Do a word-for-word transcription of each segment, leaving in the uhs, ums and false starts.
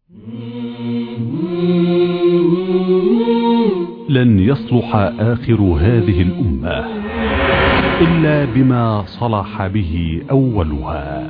لن يصلح آخر هذه الأمة إلا بما صلح به أولها.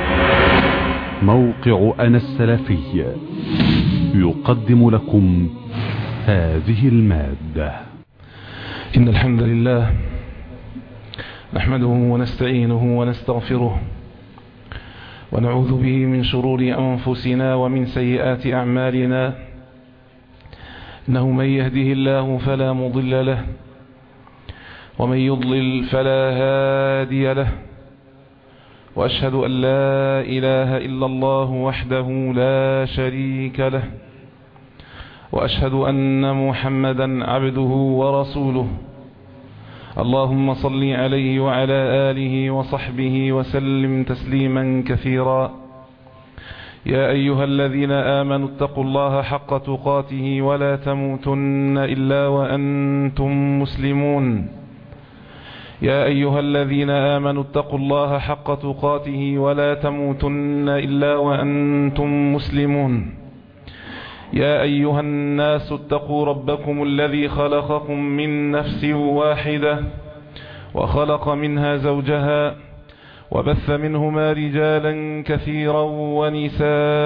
موقع أنا السلفي يقدم لكم هذه المادة. إن الحمد لله نحمده ونستعينه ونستغفره ونعوذ به من شرور أنفسنا ومن سيئات أعمالنا. إنه من يهده الله فلا مضل له ومن يضلل فلا هادي له، وأشهد أن لا إله إلا الله وحده لا شريك له، وأشهد أن محمدا عبده ورسوله. اللهم صل عليه وعلى آله وصحبه وسلم تسليما كثيرا. يا أيها الذين آمنوا اتقوا الله حق تقاته ولا تموتن إلا وأنتم مسلمون. يا أيها الذين آمنوا اتقوا الله حق تقاته ولا تموتن إلا وأنتم مسلمون. يا أيها الناس اتقوا ربكم الذي خلقكم من نفس واحدة وخلق منها زوجها وبث منهما رجالا كثيرا ونساء،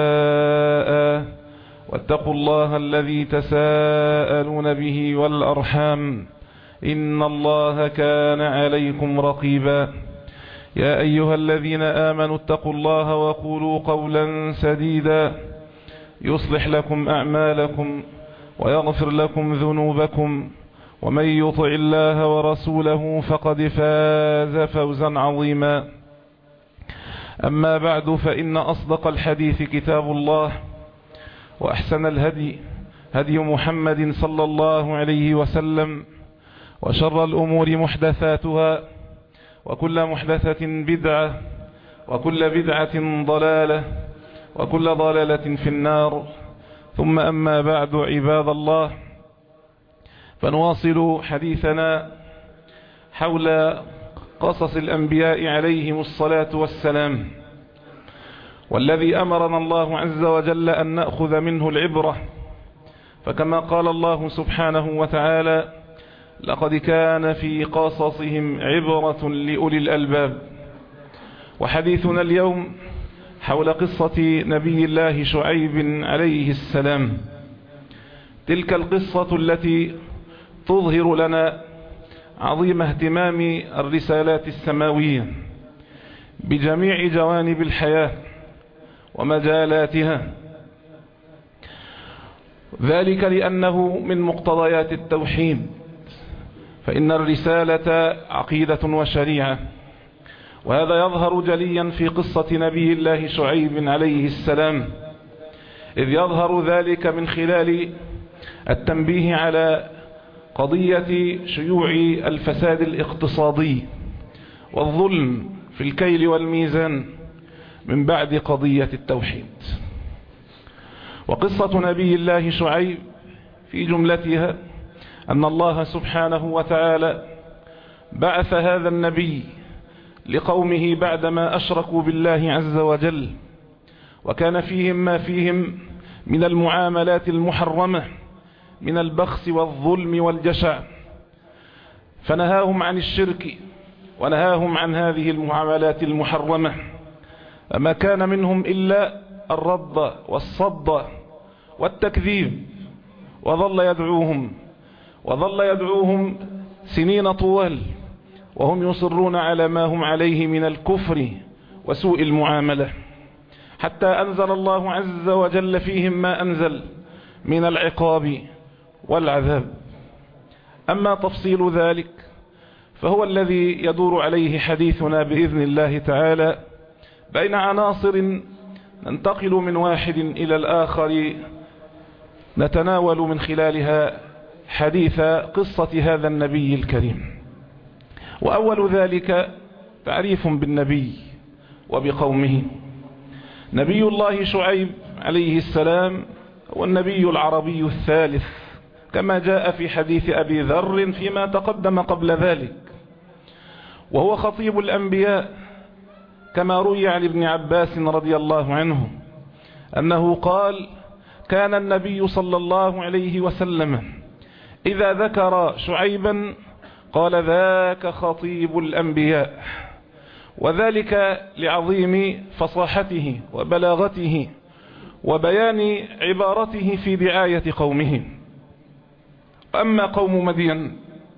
واتقوا الله الذي تساءلون به والأرحام إن الله كان عليكم رقيبا. يا أيها الذين آمنوا اتقوا الله وقولوا قولا سديدا يصلح لكم أعمالكم ويغفر لكم ذنوبكم، ومن يطع الله ورسوله فقد فاز فوزا عظيما. أما بعد، فإن أصدق الحديث كتاب الله، وأحسن الهدي هدي محمد صلى الله عليه وسلم، وشر الأمور محدثاتها، وكل محدثة بدعة، وكل بدعة ضلالة، وكل ضلالة في النار. ثم أما بعد، عباد الله، فنواصل حديثنا حول قصص الأنبياء عليهم الصلاة والسلام، والذي أمرنا الله عز وجل أن نأخذ منه العبرة. فكما قال الله سبحانه وتعالى: لقد كان في قصصهم عبرة لأولي الألباب. وحديثنا اليوم حول قصة نبي الله شعيب عليه السلام، تلك القصة التي تظهر لنا عظيم اهتمام الرسالات السماوية بجميع جوانب الحياة ومجالاتها، ذلك لأنه من مقتضيات التوحيد، فإن الرسالة عقيدة وشريعة. وهذا يظهر جليا في قصة نبي الله شعيب عليه السلام، إذ يظهر ذلك من خلال التنبيه على قضية شيوع الفساد الاقتصادي والظلم في الكيل والميزان من بعد قضية التوحيد. وقصة نبي الله شعيب في جملتها أن الله سبحانه وتعالى بعث هذا النبي لقومه بعدما أشركوا بالله عز وجل، وكان فيهم ما فيهم من المعاملات المحرمة من البخس والظلم والجشع، فنهاهم عن الشرك ونهاهم عن هذه المعاملات المحرمة، فما كان منهم إلا الرد والصد والتكذيب. وظل يدعوهم وظل يدعوهم سنين طوال وهم يصرون على ما هم عليه من الكفر وسوء المعاملة، حتى أنزل الله عز وجل فيهم ما أنزل من العقاب والعذاب. أما تفصيل ذلك فهو الذي يدور عليه حديثنا بإذن الله تعالى، بين عناصر ننتقل من واحد إلى الآخر نتناول من خلالها حديث قصة هذا النبي الكريم. وأول ذلك تعريف بالنبي وبقومه. نبي الله شعيب عليه السلام هو النبي العربي الثالث، كما جاء في حديث أبي ذر فيما تقدم قبل ذلك، وهو خطيب الأنبياء، كما روي عن ابن عباس رضي الله عنه أنه قال: كان النبي صلى الله عليه وسلم إذا ذكر شعيبا قال ذاك خطيب الأنبياء، وذلك لعظيم فصاحته وبلاغته وبيان عبارته في دعاية قومه. أما قوم مدين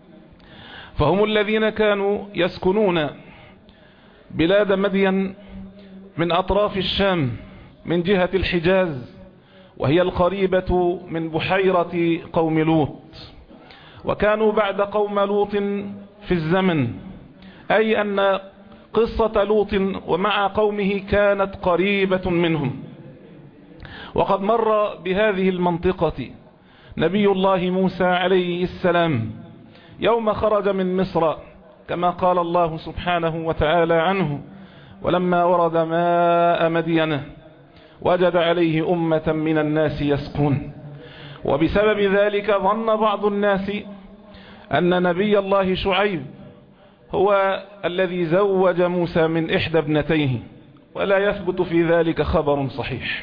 فهم الذين كانوا يسكنون بلاد مدين من أطراف الشام من جهة الحجاز، وهي القريبة من بحيرة قوم لوط، وكانوا بعد قوم لوط في الزمن، أي أن قصة لوط ومع قومه كانت قريبة منهم. وقد مر بهذه المنطقة نبي الله موسى عليه السلام يوم خرج من مصر، كما قال الله سبحانه وتعالى عنه: ولما ورد ماء مدين وجد عليه أمة من الناس يسقون. وبسبب ذلك ظن بعض الناس أن نبي الله شعيب هو الذي زوج موسى من إحدى ابنتيه، ولا يثبت في ذلك خبر صحيح.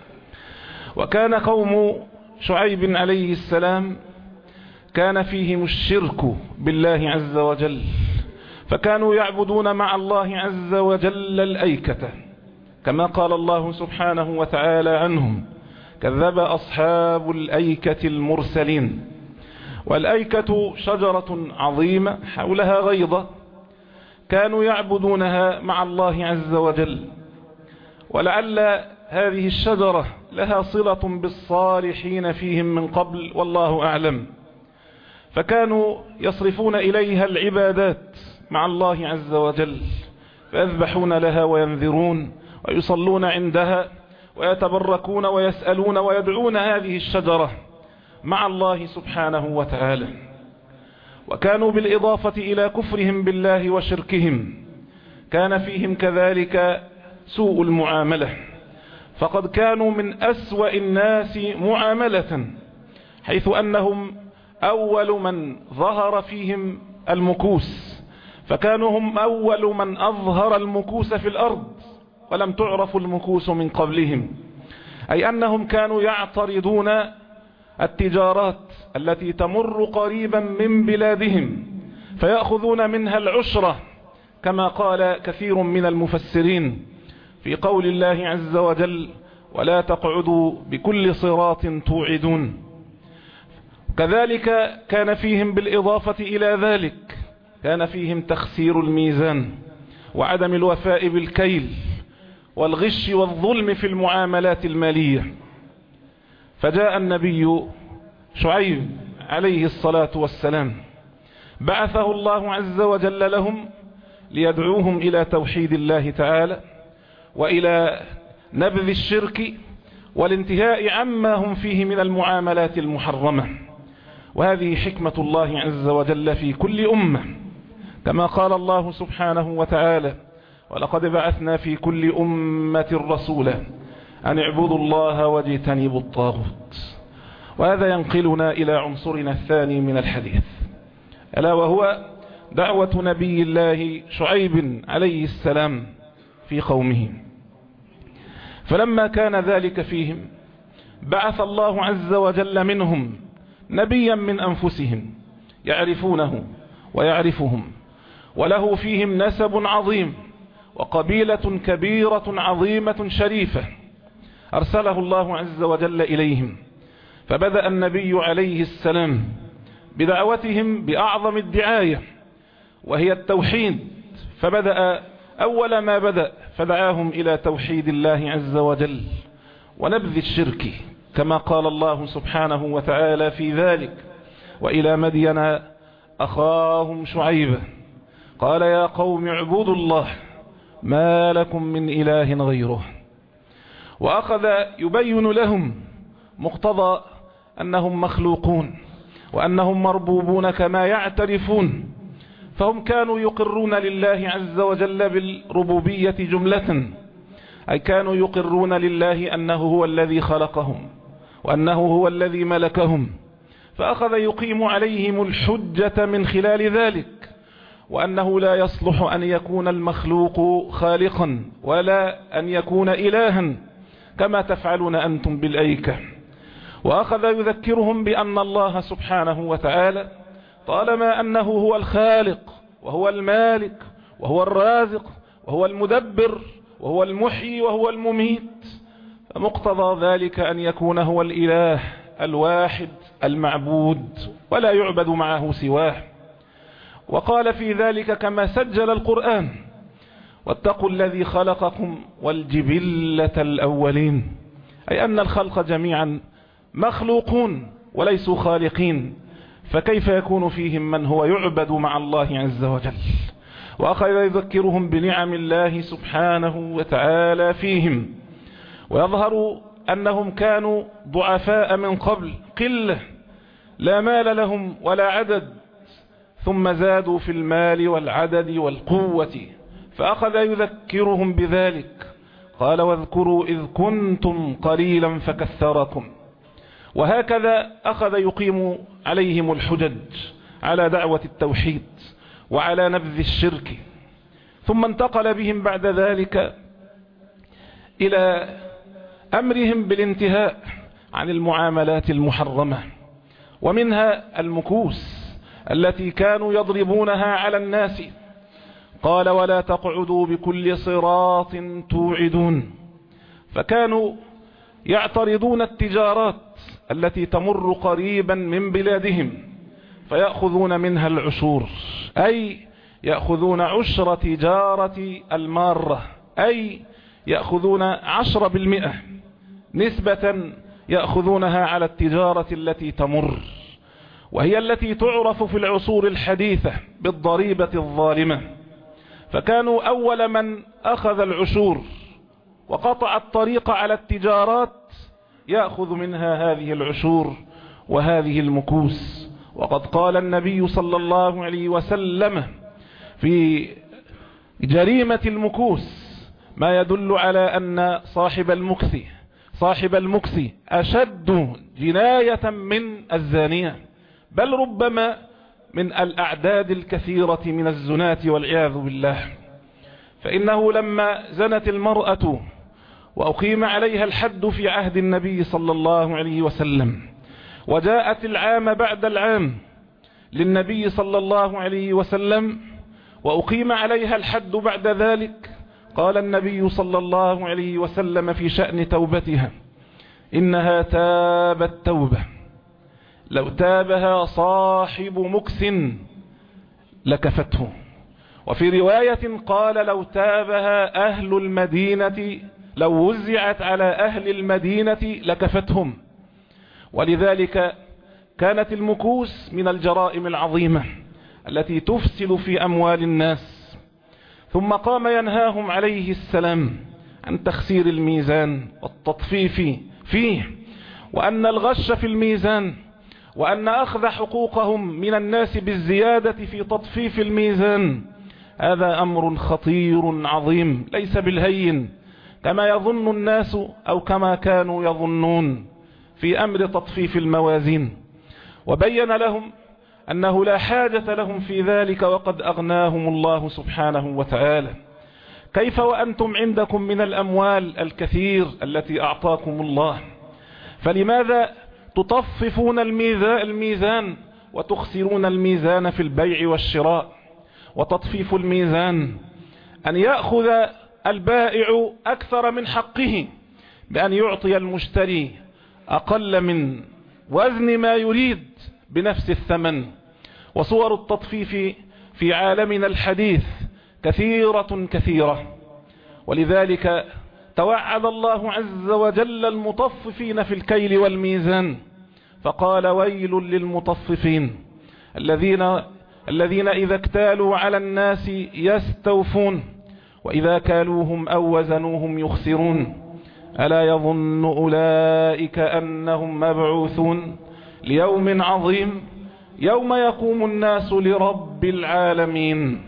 وكان قوم شعيب عليه السلام كان فيهم الشرك بالله عز وجل، فكانوا يعبدون مع الله عز وجل الأيكة، كما قال الله سبحانه وتعالى عنهم: كذب أصحاب الأيكة المرسلين. والأيكة شجرة عظيمة حولها غيضة، كانوا يعبدونها مع الله عز وجل، ولعل هذه الشجرة لها صلة بالصالحين فيهم من قبل، والله أعلم. فكانوا يصرفون إليها العبادات مع الله عز وجل، فيذبحون لها وينذرون ويصلون عندها ويتبركون ويسألون ويدعون هذه الشجرة مع الله سبحانه وتعالى. وكانوا بالإضافة إلى كفرهم بالله وشركهم كان فيهم كذلك سوء المعاملة، فقد كانوا من أسوأ الناس معاملة، حيث أنهم أول من ظهر فيهم المكوس، فكانوا هم أول من أظهر المكوس في الأرض، ولم تعرف المكوس من قبلهم، أي أنهم كانوا يعترضون التجارات التي تمر قريبا من بلادهم فيأخذون منها العشرة، كما قال كثير من المفسرين في قول الله عز وجل: ولا تقعدوا بكل صراط توعدون. كذلك كان فيهم بالإضافة إلى ذلك كان فيهم تخسير الميزان وعدم الوفاء بالكيل والغش والظلم في المعاملات المالية. فجاء النبي شعيب عليه الصلاة والسلام بعثه الله عز وجل لهم ليدعوهم إلى توحيد الله تعالى وإلى نبذ الشرك والانتهاء عما هم فيه من المعاملات المحرمة. وهذه حكمة الله عز وجل في كل أمة، كما قال الله سبحانه وتعالى: ولقد بعثنا في كل أمة رسولا أن اعبدوا الله واجتنبوا الطاغوت. وهذا ينقلنا إلى عنصرنا الثاني من الحديث، ألا وهو دعوة نبي الله شعيب عليه السلام في قومه. فلما كان ذلك فيهم بعث الله عز وجل منهم نبيا من أنفسهم يعرفونه ويعرفهم، وله فيهم نسب عظيم وقبيلة كبيرة عظيمة شريفة، أرسله الله عز وجل إليهم. فبدأ النبي عليه السلام بدعوتهم بأعظم الدعاية وهي التوحيد، فبدأ أول ما بدأ فدعاهم إلى توحيد الله عز وجل ونبذ الشرك، كما قال الله سبحانه وتعالى في ذلك: وإلى مدين أخاهم شعيبا قال يا قوم اعبدوا الله ما لكم من إله غيره. وأخذ يبين لهم مقتضى أنهم مخلوقون وأنهم مربوبون كما يعترفون، فهم كانوا يقرون لله عز وجل بالربوبية جملة، أي كانوا يقرون لله أنه هو الذي خلقهم وأنه هو الذي ملكهم، فأخذ يقيم عليهم الحجة من خلال ذلك، وأنه لا يصلح أن يكون المخلوق خالقا ولا أن يكون إلها كما تفعلون أنتم بالأيكة، وأخذ يذكرهم بأن الله سبحانه وتعالى طالما أنه هو الخالق وهو المالك وهو الرازق وهو المدبر وهو المحيي وهو المميت، فمقتضى ذلك أن يكون هو الإله الواحد المعبود ولا يعبد معه سواه. وقال في ذلك كما سجل القرآن: واتقوا الذي خلقكم والجبلة الأولين، أي أن الخلق جميعا مخلوقون وليسوا خالقين، فكيف يكون فيهم من هو يعبد مع الله عز وجل؟ وأخذ يذكرهم بنعم الله سبحانه وتعالى فيهم، ويظهر أنهم كانوا ضعفاء من قبل، قلة لا مال لهم ولا عدد، ثم زادوا في المال والعدد والقوة، فأخذ يذكرهم بذلك. قال: واذكروا إذ كنتم قليلا فكثركم. وهكذا أخذ يقيم عليهم الحجج على دعوة التوحيد وعلى نبذ الشرك، ثم انتقل بهم بعد ذلك إلى أمرهم بالانتهاء عن المعاملات المحرمة، ومنها المكوس التي كانوا يضربونها على الناس. قال: ولا تقعدوا بكل صراط توعدون، فكانوا يعترضون التجارات التي تمر قريبا من بلادهم فيأخذون منها العشور، أي يأخذون عشر تجارة المارة، أي يأخذون عشرة بالمئة نسبة يأخذونها على التجارة التي تمر، وهي التي تعرف في العصور الحديثة بالضريبة الظالمة. فكانوا أول من أخذ العشور وقطع الطريق على التجارات يأخذ منها هذه العشور وهذه المكوس. وقد قال النبي صلى الله عليه وسلم في جريمة المكوس ما يدل على أن صاحب المكس صاحب المكس أشد جناية من الزانية، بل ربما من الأعداد الكثيرة من الزنات والعياذ بالله. فإنه لما زنت المرأة وأقيم عليها الحد في عهد النبي صلى الله عليه وسلم، وجاءت العام بعد العام للنبي صلى الله عليه وسلم وأقيم عليها الحد بعد ذلك، قال النبي صلى الله عليه وسلم في شأن توبتها: إنها تابت توبة لو تابها صاحب مكس لكفته. وفي رواية قال: لو تابها أهل المدينة لو وزعت على أهل المدينة لكفتهم. ولذلك كانت المكوس من الجرائم العظيمة التي تفسد في أموال الناس. ثم قام ينهاهم عليه السلام عن تخسير الميزان والتطفيف فيه، وأن الغش في الميزان، وأن أخذ حقوقهم من الناس بالزيادة في تطفيف الميزان هذا أمر خطير عظيم ليس بالهين كما يظن الناس أو كما كانوا يظنون في أمر تطفيف الموازين. وبين لهم أنه لا حاجة لهم في ذلك وقد أغناهم الله سبحانه وتعالى. كيف وأنتم عندكم من الأموال الكثير التي أعطاكم الله؟ فلماذا تطففون الميزان وتخسرون الميزان في البيع والشراء؟ وتطفيف الميزان أن يأخذ البائع أكثر من حقه بأن يعطي المشتري أقل من وزن ما يريد بنفس الثمن. وصور التطفيف في عالمنا الحديث كثيرة كثيرة، ولذلك توعد الله عز وجل المطففين في الكيل والميزان فقال: ويل للمطففين الذين الذين إذا اكتالوا على الناس يستوفون وإذا كالوهم أو وزنوهم يخسرون ألا يظن أولئك أنهم مبعوثون ليوم عظيم يوم يقوم الناس لرب العالمين.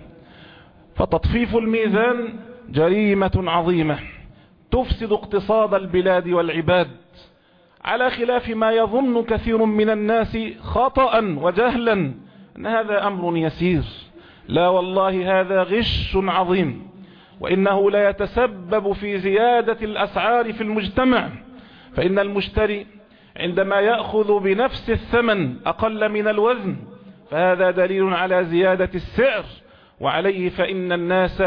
فتطفيف الميزان جريمة عظيمة تفسد اقتصاد البلاد والعباد، على خلاف ما يظن كثير من الناس خطأ وجهلا أن هذا أمر يسير. لا والله، هذا غش عظيم، وإنه لا يتسبب في زيادة الأسعار في المجتمع. فإن المشتري عندما يأخذ بنفس الثمن أقل من الوزن فهذا دليل على زيادة السعر، وعليه فإن الناس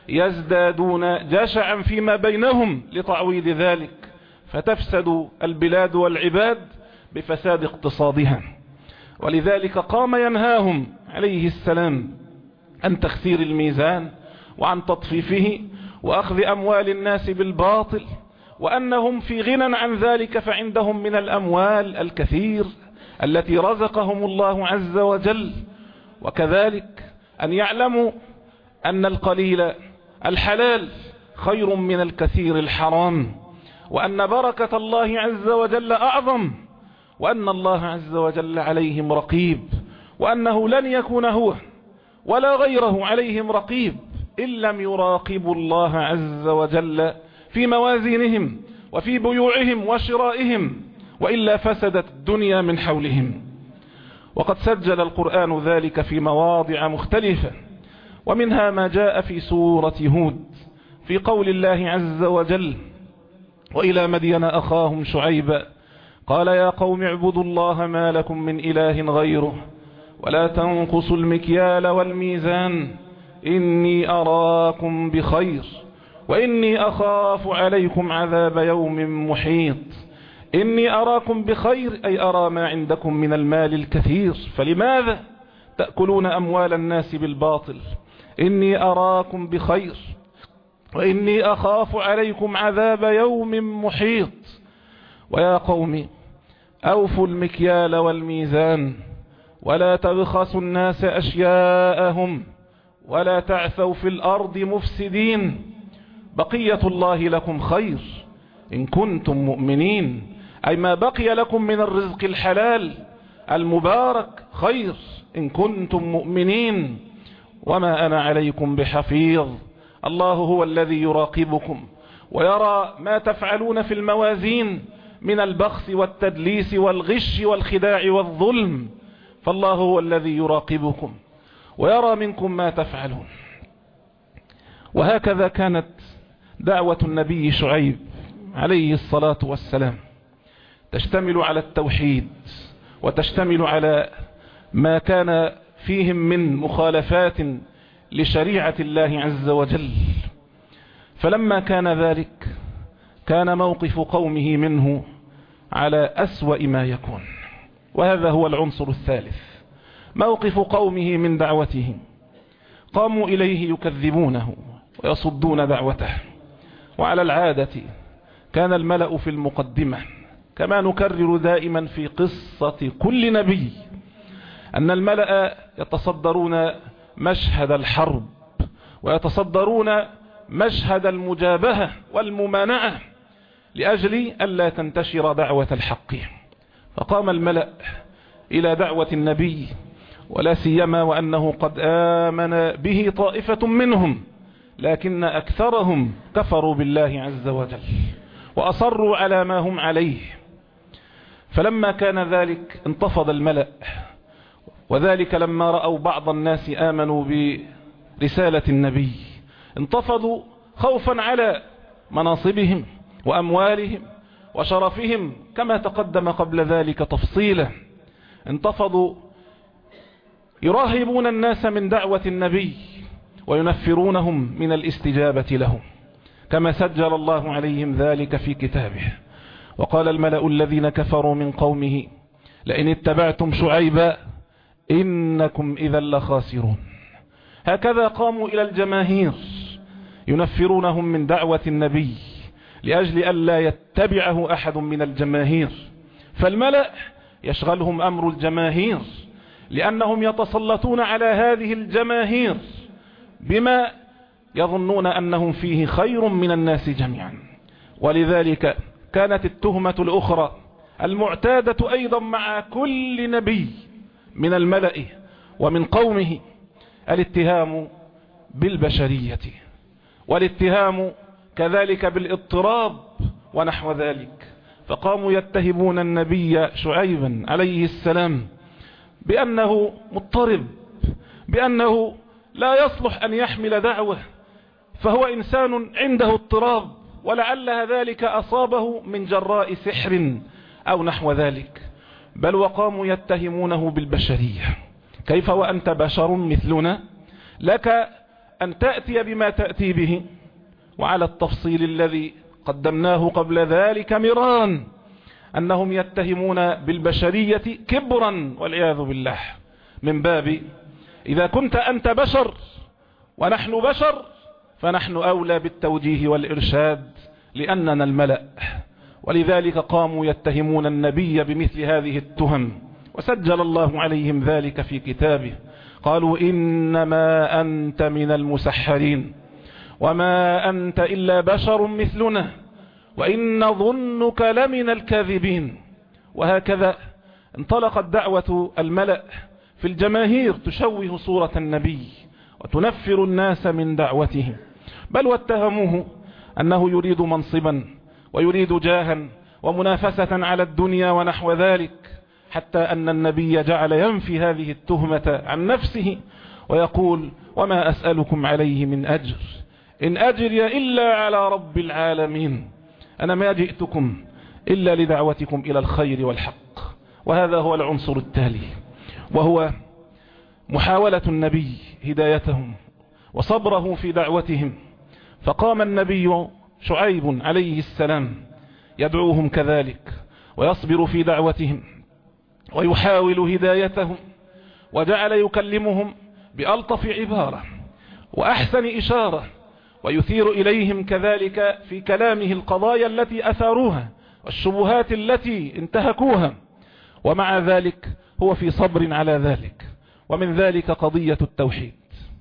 يزدادون جشعا فيما بينهم لتعويض ذلك، فتفسد البلاد والعباد بفساد اقتصادها. ولذلك قام ينهاهم عليه السلام عن تخسير الميزان وعن تطفيفه وأخذ أموال الناس بالباطل، وأنهم في غنى عن ذلك، فعندهم من الأموال الكثير التي رزقهم الله عز وجل. وكذلك أن يعلموا أن القليل الحلال خير من الكثير الحرام، وأن بركة الله عز وجل أعظم، وأن الله عز وجل عليهم رقيب، وأنه لن يكون هو ولا غيره عليهم رقيب إن لم يراقبوا الله عز وجل في موازينهم وفي بيوعهم وشرائهم، وإلا فسدت الدنيا من حولهم. وقد سجل القرآن ذلك في مواضع مختلفة، ومنها ما جاء في سورة هود في قول الله عز وجل: وإلى مدين أخاهم شعيبا قال يا قوم اعبدوا الله ما لكم من إله غيره ولا تنقصوا المكيال والميزان إني أراكم بخير وإني أخاف عليكم عذاب يوم محيط. إني أراكم بخير أي أرى ما عندكم من المال الكثير، فلماذا تأكلون أموال الناس بالباطل؟ إني أراكم بخير وإني أخاف عليكم عذاب يوم محيط. ويا قوم أوفوا المكيال والميزان ولا تبخسوا الناس أشياءهم ولا تعثوا في الأرض مفسدين بقية الله لكم خير إن كنتم مؤمنين، أي ما بقي لكم من الرزق الحلال المبارك خير إن كنتم مؤمنين، وما أنا عليكم بحفيظ. الله هو الذي يراقبكم ويرى ما تفعلون في الموازين من البخس والتدليس والغش والخداع والظلم، فالله هو الذي يراقبكم ويرى منكم ما تفعلون. وهكذا كانت دعوة النبي شعيب عليه الصلاة والسلام، تشتمل على التوحيد وتشتمل على ما كان فيهم من مخالفات لشريعة الله عز وجل. فلما كان ذلك كان موقف قومه منه على أسوأ ما يكون، وهذا هو العنصر الثالث، موقف قومه من دعوته. قاموا إليه يكذبونه ويصدون دعوته، وعلى العادة كان الملأ في المقدمة، كما نكرر دائما في قصة كل نبي أن الملأ يتصدرون مشهد الحرب ويتصدرون مشهد المجابهة والممانعة لأجل ألا تنتشر دعوة الحق. فقام الملأ إلى دعوة النبي، ولا سيما وأنه قد آمن به طائفة منهم، لكن أكثرهم كفروا بالله عز وجل وأصروا على ما هم عليه. فلما كان ذلك انتفض الملأ، وذلك لما رأوا بعض الناس آمنوا برسالة النبي انتفضوا خوفا على مناصبهم وأموالهم وشرفهم، كما تقدم قبل ذلك تفصيلا. انتفضوا يراهبون الناس من دعوة النبي وينفرونهم من الاستجابة لهم، كما سجل الله عليهم ذلك في كتابه. وقال الملأ الذين كفروا من قومه لئن اتبعتم شعيبا إنكم إذا لخاسرون. هكذا قاموا إلى الجماهير ينفرونهم من دعوة النبي لأجل ألا يتبعه أحد من الجماهير. فالملأ يشغلهم أمر الجماهير، لأنهم يتسلطون على هذه الجماهير بما يظنون أنهم فيه خير من الناس جميعا. ولذلك كانت التهمة الأخرى المعتادة أيضا مع كل نبي من الملأ ومن قومه الاتهام بالبشرية، والاتهام كذلك بالاضطراب ونحو ذلك. فقاموا يتهمون النبي شعيبا عليه السلام بأنه مضطرب، بأنه لا يصلح أن يحمل دعوة، فهو إنسان عنده اضطراب، ولعل ذلك أصابه من جراء سحر أو نحو ذلك، بل وقاموا يتهمونه بالبشرية. كيف وأنت بشر مثلنا لك أن تأتي بما تأتي به؟ وعلى التفصيل الذي قدمناه قبل ذلك مرارا أنهم يتهمون بالبشرية كبرا والعياذ بالله، من باب إذا كنت أنت بشر ونحن بشر فنحن أولى بالتوجيه والإرشاد لأننا الملأ. ولذلك قاموا يتهمون النبي بمثل هذه التهم، وسجل الله عليهم ذلك في كتابه. قالوا إنما أنت من المسحرين وما أنت إلا بشر مثلنا وإن ظنك لمن الكاذبين. وهكذا انطلقت دعوة الملأ في الجماهير تشوه صورة النبي وتنفر الناس من دعوته، بل واتهموه أنه يريد منصبا ويريد جاها ومنافسة على الدنيا ونحو ذلك، حتى أن النبي جعل ينفي هذه التهمة عن نفسه ويقول وما أسألكم عليه من أجر إن أجري إلا على رب العالمين، أنا ما جئتكم إلا لدعوتكم إلى الخير والحق. وهذا هو العنصر التالي، وهو محاولة النبي هدايتهم وصبره في دعوتهم. فقام النبي شعيب عليه السلام يدعوهم كذلك ويصبر في دعوتهم ويحاول هدايتهم، وجعل يكلمهم بألطف عبارة وأحسن إشارة، ويثير إليهم كذلك في كلامه القضايا التي أثاروها والشبهات التي انتهكوها، ومع ذلك هو في صبر على ذلك. ومن ذلك قضية التوحيد،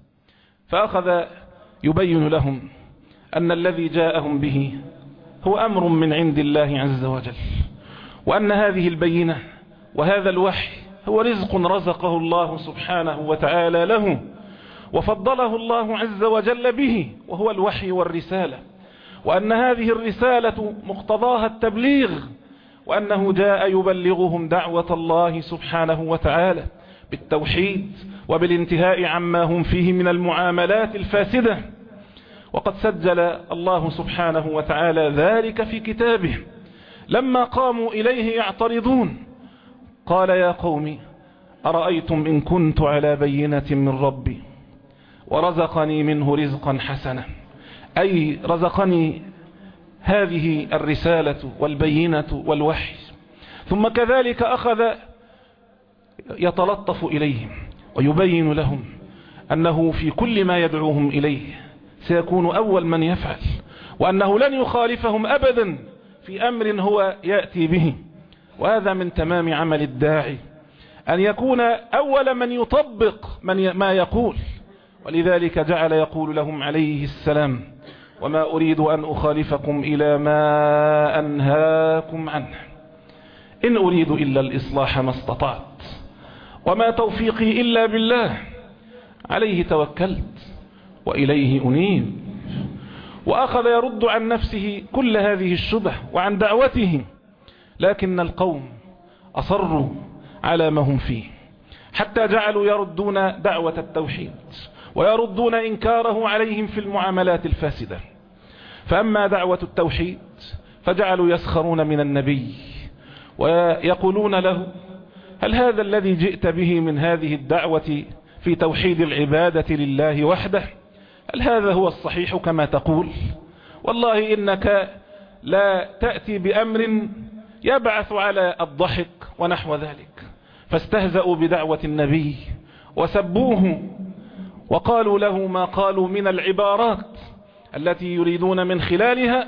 فأخذ يبين لهم أن الذي جاءهم به هو أمر من عند الله عز وجل، وأن هذه البينة وهذا الوحي هو رزق رزقه الله سبحانه وتعالى له، وفضله الله عز وجل به، وهو الوحي والرسالة، وأن هذه الرسالة مقتضاها التبليغ، وأنه جاء يبلغهم دعوة الله سبحانه وتعالى بالتوحيد وبالانتهاء عما هم فيه من المعاملات الفاسدة. وقد سجل الله سبحانه وتعالى ذلك في كتابه لما قاموا إليه يعترضون. قال يا قوم أرأيتم إن كنت على بينة من ربي ورزقني منه رزقا حسنا، أي رزقني هذه الرسالة والبينة والوحي، ثم كذلك أخذ يتلطف إليهم ويبين لهم أنه في كل ما يدعوهم إليه سيكون أول من يفعل، وأنه لن يخالفهم أبدا في أمر هو يأتي به. وهذا من تمام عمل الداعي أن يكون أول من يطبق من ما يقول. ولذلك جعل يقول لهم عليه السلام وما أريد أن أخالفكم إلى ما أنهاكم عنه إن أريد إلا الإصلاح ما استطعت وما توفيقي إلا بالله عليه توكلت وإليه أنيب. وأخذ يرد عن نفسه كل هذه الشبه وعن دعوته، لكن القوم أصروا على ما هم فيه، حتى جعلوا يردون دعوة التوحيد ويردون إنكاره عليهم في المعاملات الفاسدة. فأما دعوة التوحيد فجعلوا يسخرون من النبي ويقولون له هل هذا الذي جئت به من هذه الدعوة في توحيد العبادة لله وحده هل هذا هو الصحيح كما تقول؟ والله إنك لا تأتي بأمر يبعث على الضحك ونحو ذلك. فاستهزأوا بدعوة النبي وسبوه وقالوا له ما قالوا من العبارات التي يريدون من خلالها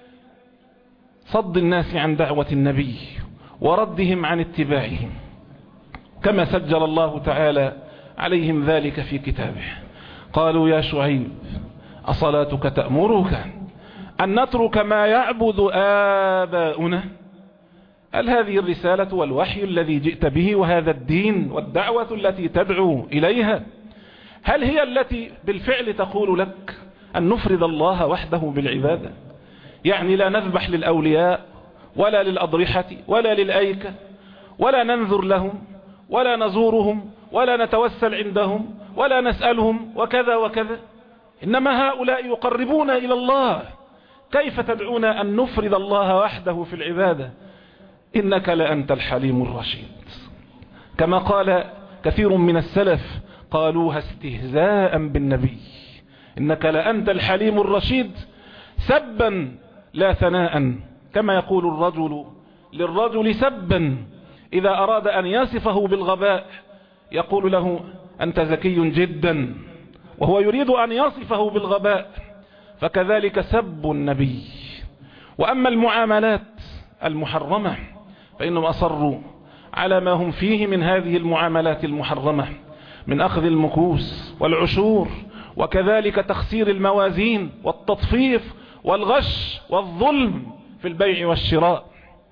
صد الناس عن دعوة النبي وردهم عن اتباعهم، كما سجل الله تعالى عليهم ذلك في كتابه. قالوا يا شعيب أصلاتك تأمرك أن نترك ما يعبد آباؤنا؟ هل هذه الرسالة والوحي الذي جئت به وهذا الدين والدعوة التي تدعو إليها هل هي التي بالفعل تقول لك أن نفرد الله وحده بالعبادة؟ يعني لا نذبح للأولياء ولا للأضرحة ولا للأيكة ولا ننذر لهم ولا نزورهم ولا نتوسل عندهم ولا نسألهم وكذا وكذا، إنما هؤلاء يقربون إلى الله. كيف تدعون أن نفرد الله وحده في العبادة؟ إنك لأنت الحليم الرشيد. كما قال كثير من السلف قالوها استهزاء بالنبي، إنك لأنت الحليم الرشيد، سبا لا ثناء، كما يقول الرجل للرجل سبا إذا أراد أن يصفه بالغباء يقول له أنت ذكي جدا، وهو يريد أن يصفه بالغباء، فكذلك سب النبي. وأما المعاملات المحرمة فإنهم أصروا على ما هم فيه من هذه المعاملات المحرمة من أخذ المكوس والعشور، وكذلك تخسير الموازين والتطفيف والغش والظلم في البيع والشراء.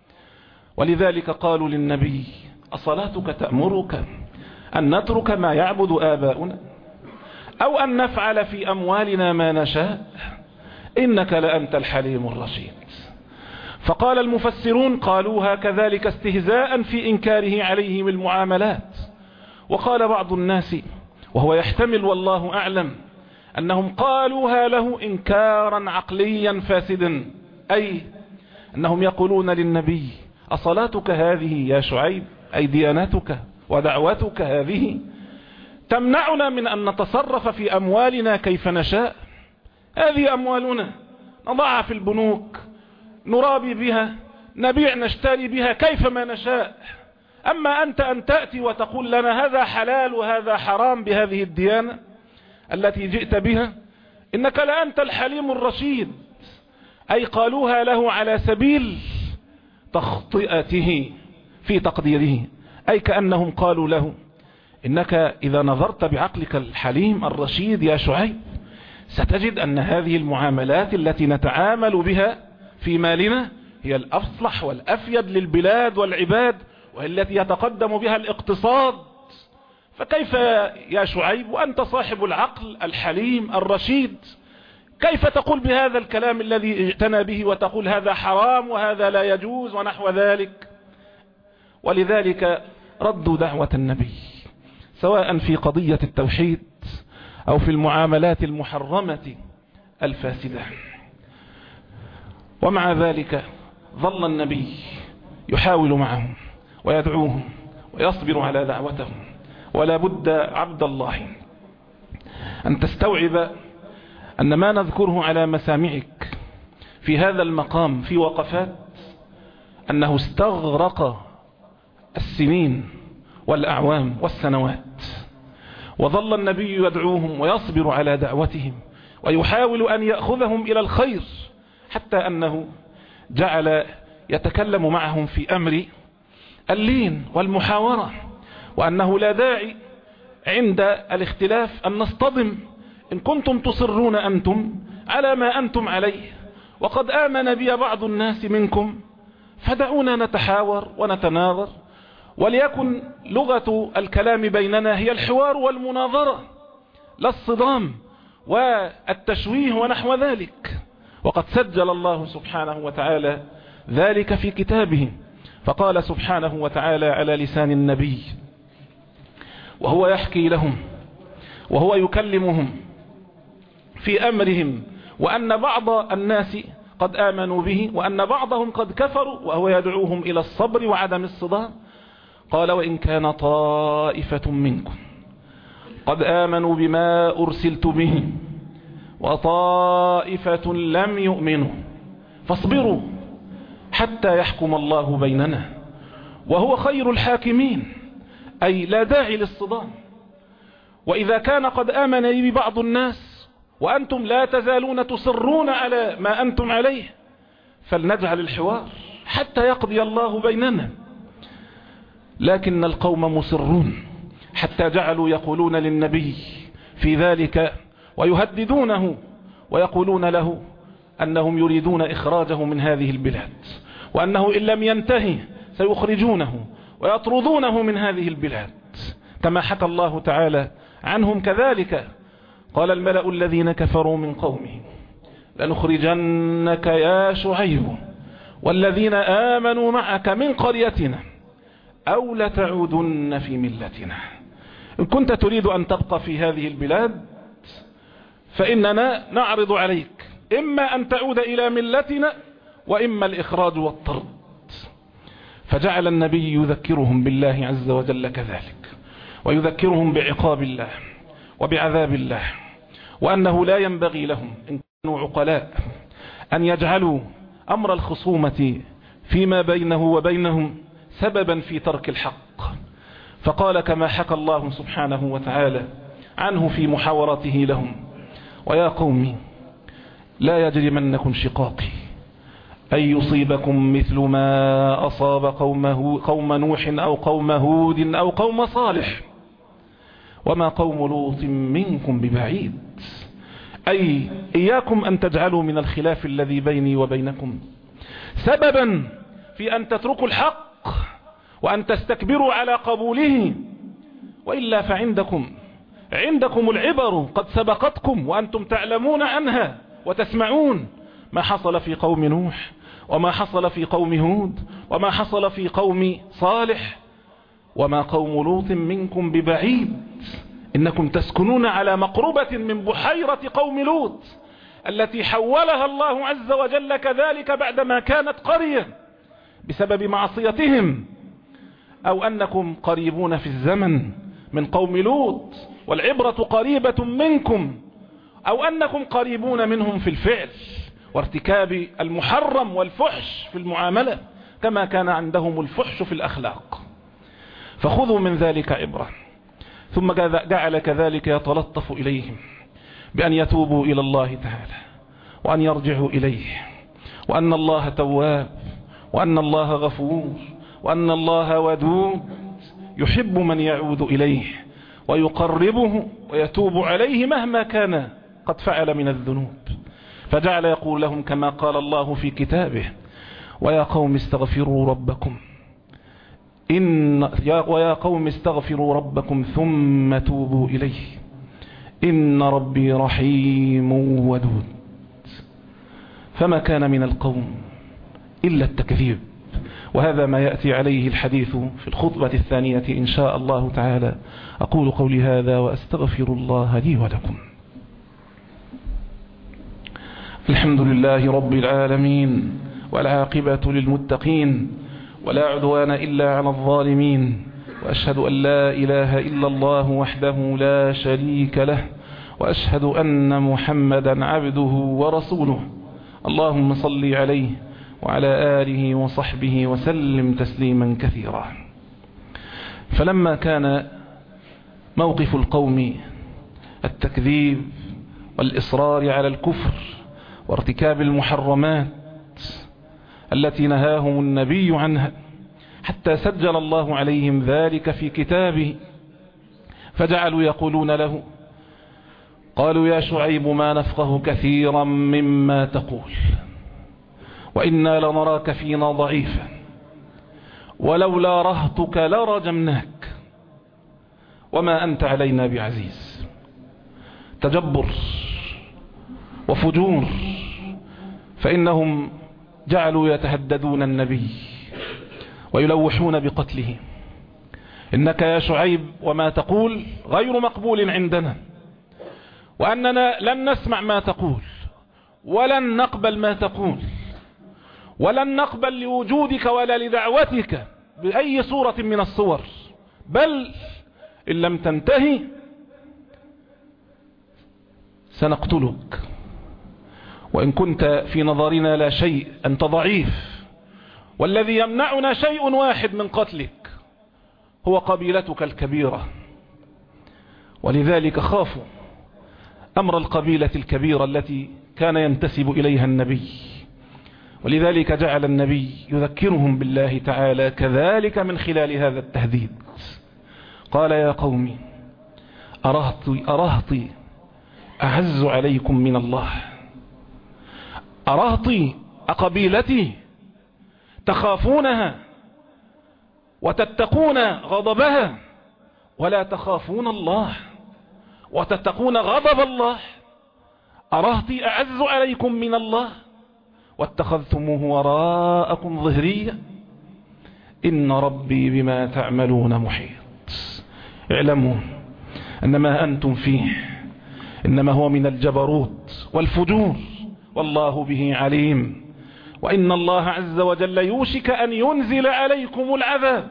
ولذلك قالوا للنبي أصلاتك تأمرك أن نترك ما يعبد آباؤنا أو أن نفعل في أموالنا ما نشاء؟ إنك لأنت الحليم الرشيد. فقال المفسرون قالوها كذلك استهزاء في إنكاره عليهم المعاملات. وقال بعض الناس وهو يحتمل والله أعلم أنهم قالوها له إنكارا عقليا فاسدا، أي أنهم يقولون للنبي أصلاتك هذه يا شعيب، أي ديانتك ودعوتك هذه تمنعنا من أن نتصرف في أموالنا كيف نشاء؟ هذه أموالنا نضعها في البنوك، نرابي بها، نبيع نشتري بها كيفما نشاء. أما أنت أن تأتي وتقول لنا هذا حلال وهذا حرام بهذه الديانة التي جئت بها، إنك لأنت الحليم الرشيد. أي قالوها له على سبيل تخطئته في تقديره، أي كأنهم قالوا له إنك إذا نظرت بعقلك الحليم الرشيد يا شعيب ستجد أن هذه المعاملات التي نتعامل بها في مالنا هي الأصلح والأفيد للبلاد والعباد، والتي يتقدم بها الاقتصاد. فكيف يا شعيب وأنت صاحب العقل الحليم الرشيد كيف تقول بهذا الكلام الذي اجتنى به وتقول هذا حرام وهذا لا يجوز ونحو ذلك؟ ولذلك ردوا دعوة النبي سواء في قضية التوحيد أو في المعاملات المحرمة الفاسدة. ومع ذلك ظل النبي يحاول معهم ويدعوهم ويصبر على دعوتهم. ولا بد عبد الله أن تستوعب أن ما نذكره على مسامعك في هذا المقام في وقفات أنه استغرق السنين والأعوام والسنوات، وظل النبي يدعوهم ويصبر على دعوتهم ويحاول أن يأخذهم إلى الخير، حتى أنه جعل يتكلم معهم في أمر اللين والمحاورة، وأنه لا داعي عند الاختلاف أن نصطدم، إن كنتم تصرون أنتم على ما أنتم عليه وقد آمن بي بعض الناس منكم فدعونا نتحاور ونتناظر، وليكن لغة الكلام بيننا هي الحوار والمناظرة لا الصدام والتشويه ونحو ذلك. وقد سجل الله سبحانه وتعالى ذلك في كتابه، فقال سبحانه وتعالى على لسان النبي وهو يحكي لهم وهو يكلمهم في أمرهم، وأن بعض الناس قد آمنوا به وأن بعضهم قد كفروا، وهو يدعوهم إلى الصبر وعدم الصدام. قال وإن كان طائفة منكم قد آمنوا بما أرسلت به وطائفة لم يؤمنوا فاصبروا حتى يحكم الله بيننا وهو خير الحاكمين، أي لا داعي للصدام. وإذا كان قد آمن بي بعض الناس وأنتم لا تزالون تصرون على ما أنتم عليه فلنجعل الحوار حتى يقضي الله بيننا. لكن القوم مصرون حتى جعلوا يقولون للنبي في ذلك ويهددونه ويقولون له أنهم يريدون إخراجه من هذه البلاد، وأنه إن لم ينتهي سيخرجونه ويطردونه من هذه البلاد، كما حكى الله تعالى عنهم كذلك. قال الملأ الذين كفروا من قومه لنخرجنك يا شعيب والذين آمنوا معك من قريتنا أو لتعودن في ملتنا. إن كنت تريد أن تبقى في هذه البلاد فإننا نعرض عليك إما أن تعود إلى ملتنا وإما الإخراج والطرد. فجعل النبي يذكرهم بالله عز وجل كذلك، ويذكرهم بعقاب الله وبعذاب الله، وأنه لا ينبغي لهم إن كانوا عقلاء أن يجعلوا أمر الخصومة فيما بينه وبينهم سببا في ترك الحق. فقال كما حكى الله سبحانه وتعالى عنه في محاورته لهم: ويا قوم لا يجرمنكم شقاقي أن يصيبكم مثل ما أصاب قومه قوم نوح أو قوم هود أو قوم صالح وما قوم لوط منكم ببعيد. أي إياكم أن تجعلوا من الخلاف الذي بيني وبينكم سببا في أن تتركوا الحق وأن تستكبروا على قبوله، وإلا فعندكم عندكم العبر قد سبقتكم وأنتم تعلمون عنها وتسمعون ما حصل في قوم نوح وما حصل في قوم هود وما حصل في قوم صالح وما قوم لوط منكم ببعيد، إنكم تسكنون على مقربة من بحيرة قوم لوط التي حولها الله عز وجل كذلك بعدما كانت قرية بسبب معصيتهم، أو أنكم قريبون في الزمن من قوم لوط والعبرة قريبة منكم، أو أنكم قريبون منهم في الفعل وارتكاب المحرم والفحش في المعاملة كما كان عندهم الفحش في الأخلاق. فخذوا من ذلك عبرة. ثم جعل كذلك يتلطف إليهم بأن يتوبوا إلى الله تعالى وأن يرجعوا إليه، وأن الله تواب وأن الله غفور وأن الله ودود يحب من يعود إليه ويقربه ويتوب عليه مهما كان قد فعل من الذنوب. فجعل يقول لهم كما قال الله في كتابه: ويا قوم استغفروا ربكم إن ويا قوم استغفروا ربكم ثم توبوا إليه إن ربي رحيم ودود. فما كان من القوم إلا التكذيب، وهذا ما يأتي عليه الحديث في الخطبة الثانية إن شاء الله تعالى. أقول قولي هذا وأستغفر الله لي ولكم. الحمد لله رب العالمين، والعاقبة للمتقين، ولا عدوان إلا على الظالمين، وأشهد أن لا إله إلا الله وحده لا شريك له، وأشهد أن محمدا عبده ورسوله. اللهم صل عليه وعلى آله وصحبه وسلم تسليما كثيرا. فلما كان موقف القوم التكذيب والإصرار على الكفر وارتكاب المحرمات التي نهاهم النبي عنها حتى سجل الله عليهم ذلك في كتابه، فجعلوا يقولون له: قالوا يا شعيب ما نفقه كثيرا مما تقول وإنا لنراك فينا ضعيفا ولولا رهطك لرجمناك وما أنت علينا بعزيز. تجبر وفجور، فإنهم جعلوا يتهددون النبي ويلوحون بقتله: إنك يا شعيب وما تقول غير مقبول عندنا، وأننا لن نسمع ما تقول ولن نقبل ما تقول ولن نقبل لوجودك ولا لدعوتك بأي صورة من الصور، بل إن لم تنتهي سنقتلك، وإن كنت في نظرنا لا شيء أنت ضعيف، والذي يمنعنا شيء واحد من قتلك هو قبيلتك الكبيرة. ولذلك خافوا أمر القبيلة الكبيرة التي كان ينتسب إليها النبي، ولذلك جعل النبي يذكرهم بالله تعالى كذلك من خلال هذا التهديد. قال: يا قوم أرهطي, أرهطي أعز عليكم من الله، أرهطي أقبيلتي تخافونها وتتقون غضبها ولا تخافون الله وتتقون غضب الله، أرهطي أعز عليكم من الله واتخذتموه وراءكم ظهريا إن ربي بما تعملون محيط. اعلموا أن ما أنتم فيه إنما هو من الجبروت والفجور، والله به عليم، وإن الله عز وجل يوشك أن ينزل عليكم العذاب.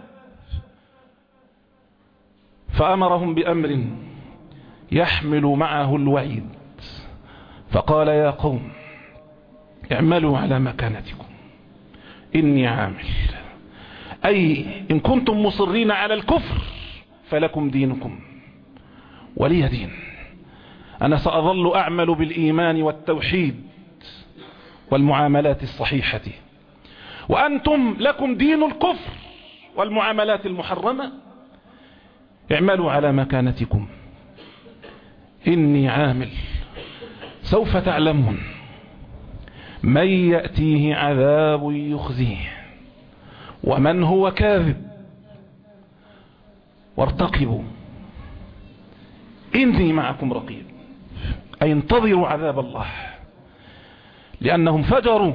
فأمرهم بأمر يحمل معه الوعيد، فقال يا قوم اعملوا على مكانتكم إني عامل، أي إن كنتم مصرين على الكفر فلكم دينكم ولي دين. أنا سأظل أعمل بالإيمان والتوحيد والمعاملات الصحيحة، وأنتم لكم دين الكفر والمعاملات المحرمة. اعملوا على مكانتكم إني عامل. سوف تعلمون من يأتيه عذاب يخزيه ومن هو كاذب، وارتقبوا إني معكم رقيب. أي انتظروا عذاب الله، لأنهم فجروا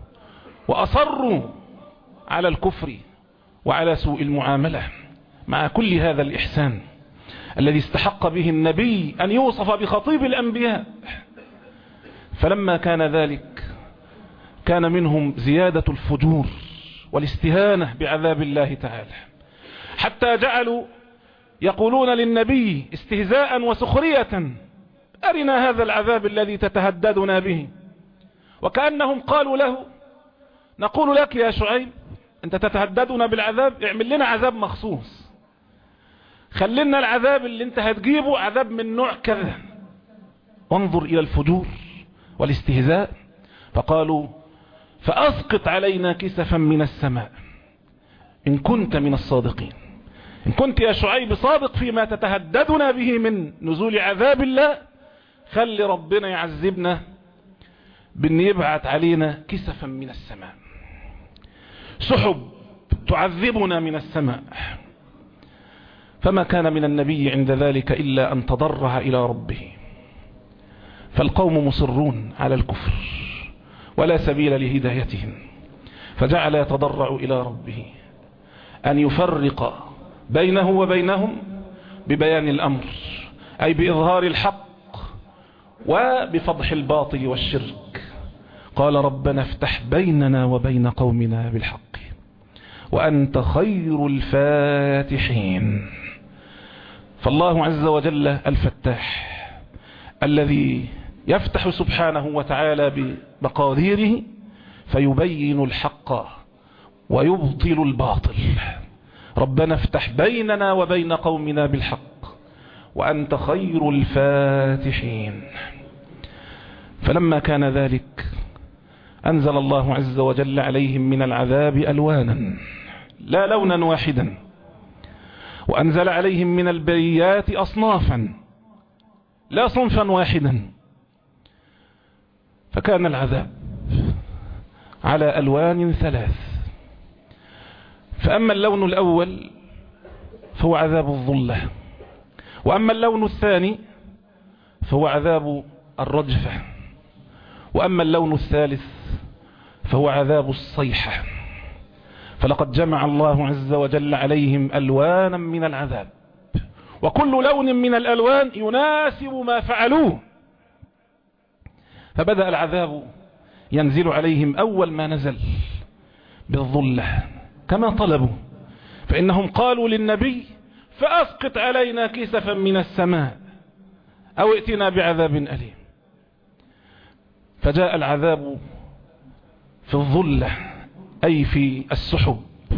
وأصروا على الكفر وعلى سوء المعاملة مع كل هذا الإحسان الذي استحق به النبي أن يوصف بخطيب الأنبياء. فلما كان ذلك كان منهم زيادة الفجور والاستهانة بعذاب الله تعالى، حتى جعلوا يقولون للنبي استهزاء وسخرية أرنا هذا العذاب الذي تتهددنا به، وكأنهم قالوا له نقول لك يا شعيب أنت تتهددنا بالعذاب، اعمل لنا عذاب مخصوص، خلينا العذاب اللي انت هتجيبه عذاب من نوع كذا. انظر إلى الفجور والاستهزاء. فقالوا فأسقط علينا كسفا من السماء إن كنت من الصادقين. إن كنت يا شعيب صادق فيما تتهددنا به من نزول عذاب الله، خلي ربنا يعذبنا بأن يبعث علينا كسفا من السماء، سحب تعذبنا من السماء. فما كان من النبي عند ذلك إلا أن تضرع إلى ربه، فالقوم مصرون على الكفر ولا سبيل لهدايتهم، فجعل يتضرع إلى ربه أن يفرق بينه وبينهم ببيان الأمر، أي بإظهار الحق وبفضح الباطل والشرك. قال ربنا افتح بيننا وبين قومنا بالحق وأنت خير الفاتحين. فالله عز وجل الفتاح الذي يفتح سبحانه وتعالى بمقاديره فيبين الحق ويبطل الباطل. ربنا افتح بيننا وبين قومنا بالحق وأنت خير الفاتحين. فلما كان ذلك أنزل الله عز وجل عليهم من العذاب ألوانا لا لونا واحدا، وأنزل عليهم من البريات أصنافا لا صنفا واحدا، فكان العذاب على ألوان ثلاث. فأما اللون الأول فهو عذاب الظلة، وأما اللون الثاني فهو عذاب الرجفة، وأما اللون الثالث فهو عذاب الصيحة. فلقد جمع الله عز وجل عليهم ألوانا من العذاب، وكل لون من الألوان يناسب ما فعلوه. فبدأ العذاب ينزل عليهم أول ما نزل بالظلة كما طلبوا، فإنهم قالوا للنبي فأسقط علينا كسفا من السماء أو ائتنا بعذاب أليم. فجاء العذاب في الظلة أي في السحب،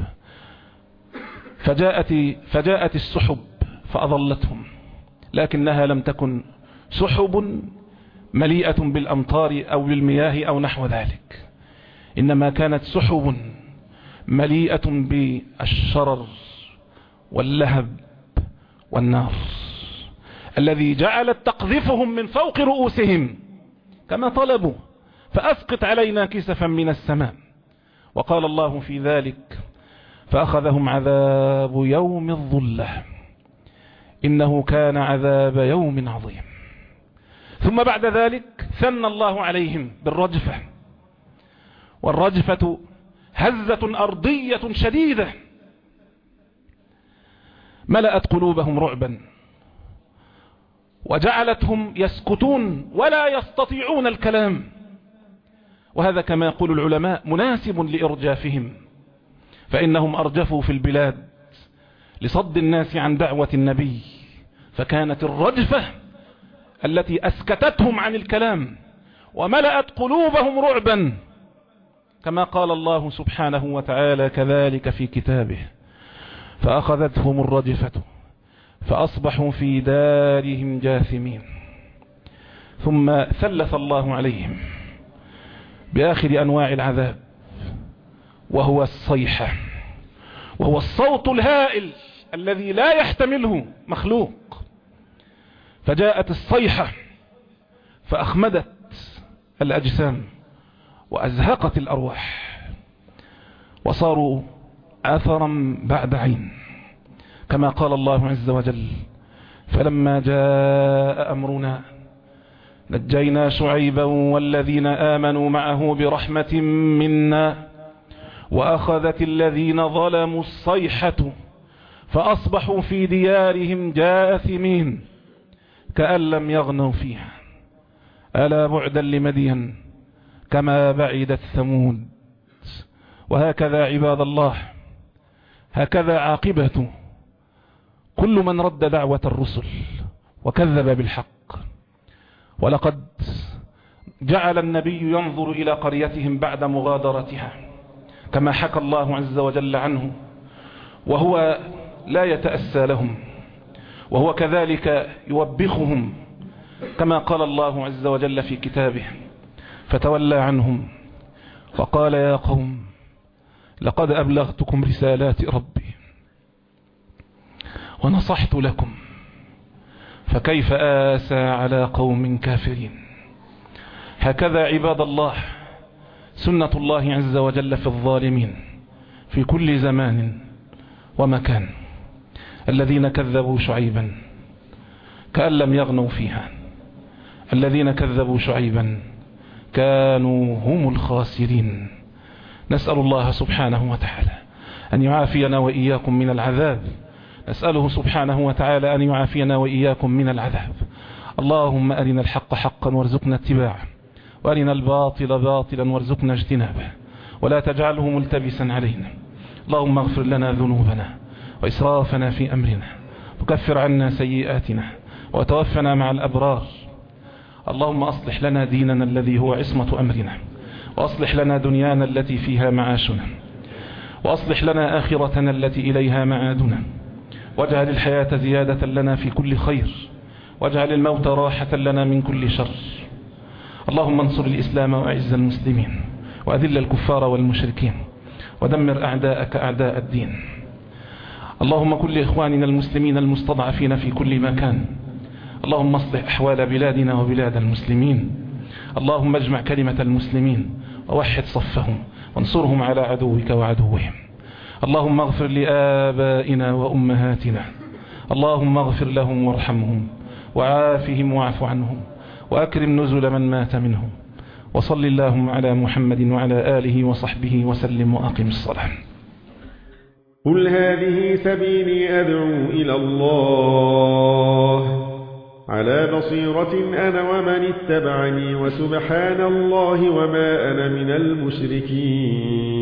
فجاءت, فجاءت السحب فأظلتهم، لكنها لم تكن سحب مليئة بالأمطار أو بالمياه أو نحو ذلك، إنما كانت سحب مليئة بالشرر واللهب والنار الذي جعلت تقذفهم من فوق رؤوسهم كما طلبوا فأسقط علينا كسفا من السماء. وقال الله في ذلك فأخذهم عذاب يوم الظلة إنه كان عذاب يوم عظيم. ثم بعد ذلك ثنى الله عليهم بالرجفة، والرجفة هزة أرضية شديدة ملأت قلوبهم رعبا وجعلتهم يسكتون ولا يستطيعون الكلام، وهذا كما يقول العلماء مناسب لإرجافهم، فإنهم أرجفوا في البلاد لصد الناس عن دعوة النبي، فكانت الرجفة التي أسكتتهم عن الكلام وملأت قلوبهم رعبا، كما قال الله سبحانه وتعالى كذلك في كتابه: فأخذتهم الرجفة فأصبحوا في دارهم جاثمين. ثم ثلث الله عليهم بآخر أنواع العذاب، وهو الصيحة، وهو الصوت الهائل الذي لا يحتمله مخلوق. فجاءت الصيحة فأخمدت الأجسام وأزهقت الأرواح، وصاروا أثرا بعد عين، كما قال الله عز وجل: فلما جاء أمرنا نجينا شعيبا والذين آمنوا معه برحمة منا وأخذت الذين ظلموا الصيحة فأصبحوا في ديارهم جاثمين كأن لم يغنوا فيها ألا بعدا لمدين كما بعدت ثمود. وهكذا عباد الله، هكذا عاقبة كل من رد دعوة الرسل وكذب بالحق. ولقد جعل النبي ينظر إلى قريتهم بعد مغادرتها كما حكى الله عز وجل عنه، وهو لا يتأسى لهم، وهو كذلك يوبخهم كما قال الله عز وجل في كتابه: فتولى عنهم وقال يا قوم لقد أبلغتكم رسالات ربي ونصحت لكم فكيف آسى على قوم كافرين. هكذا عباد الله سنة الله عز وجل في الظالمين في كل زمان ومكان. الذين كذبوا شعيبا كأن لم يغنوا فيها، الذين كذبوا شعيبا كانوا هم الخاسرين. نسأل الله سبحانه وتعالى أن يعافينا وإياكم من العذاب، نسأله سبحانه وتعالى أن يعافينا وإياكم من العذاب. اللهم أرنا الحق حقا وارزقنا اتباعه، وأرنا الباطل باطلا وارزقنا اجتنابه، ولا تجعله ملتبسا علينا. اللهم اغفر لنا ذنوبنا وإسرافنا في أمرنا، وكفر عنا سيئاتنا، وتوفنا مع الأبرار. اللهم أصلح لنا ديننا الذي هو عصمة أمرنا، وأصلح لنا دنيانا التي فيها معاشنا، وأصلح لنا آخرتنا التي إليها معادنا، واجعل الحياة زيادة لنا في كل خير، واجعل الموت راحة لنا من كل شر. اللهم انصر الإسلام وأعز المسلمين، وأذل الكفار والمشركين، ودمر أعداءك أعداء الدين. اللهم كن لإخواننا المسلمين المستضعفين في كل مكان. اللهم اصلح أحوال بلادنا وبلاد المسلمين. اللهم اجمع كلمة المسلمين ووحد صفهم، وانصرهم على عدوك وعدوهم. اللهم اغفر لآبائنا وأمهاتنا، اللهم اغفر لهم وارحمهم وعافهم واعف عنهم، وأكرم نزل من مات منهم. وصل اللهم على محمد وعلى آله وصحبه وسلم، وأقم الصلاة. قل هذه سبيلي أدعو إلى الله على بصيرة أنا ومن اتبعني، وسبحان الله وما أنا من المشركين.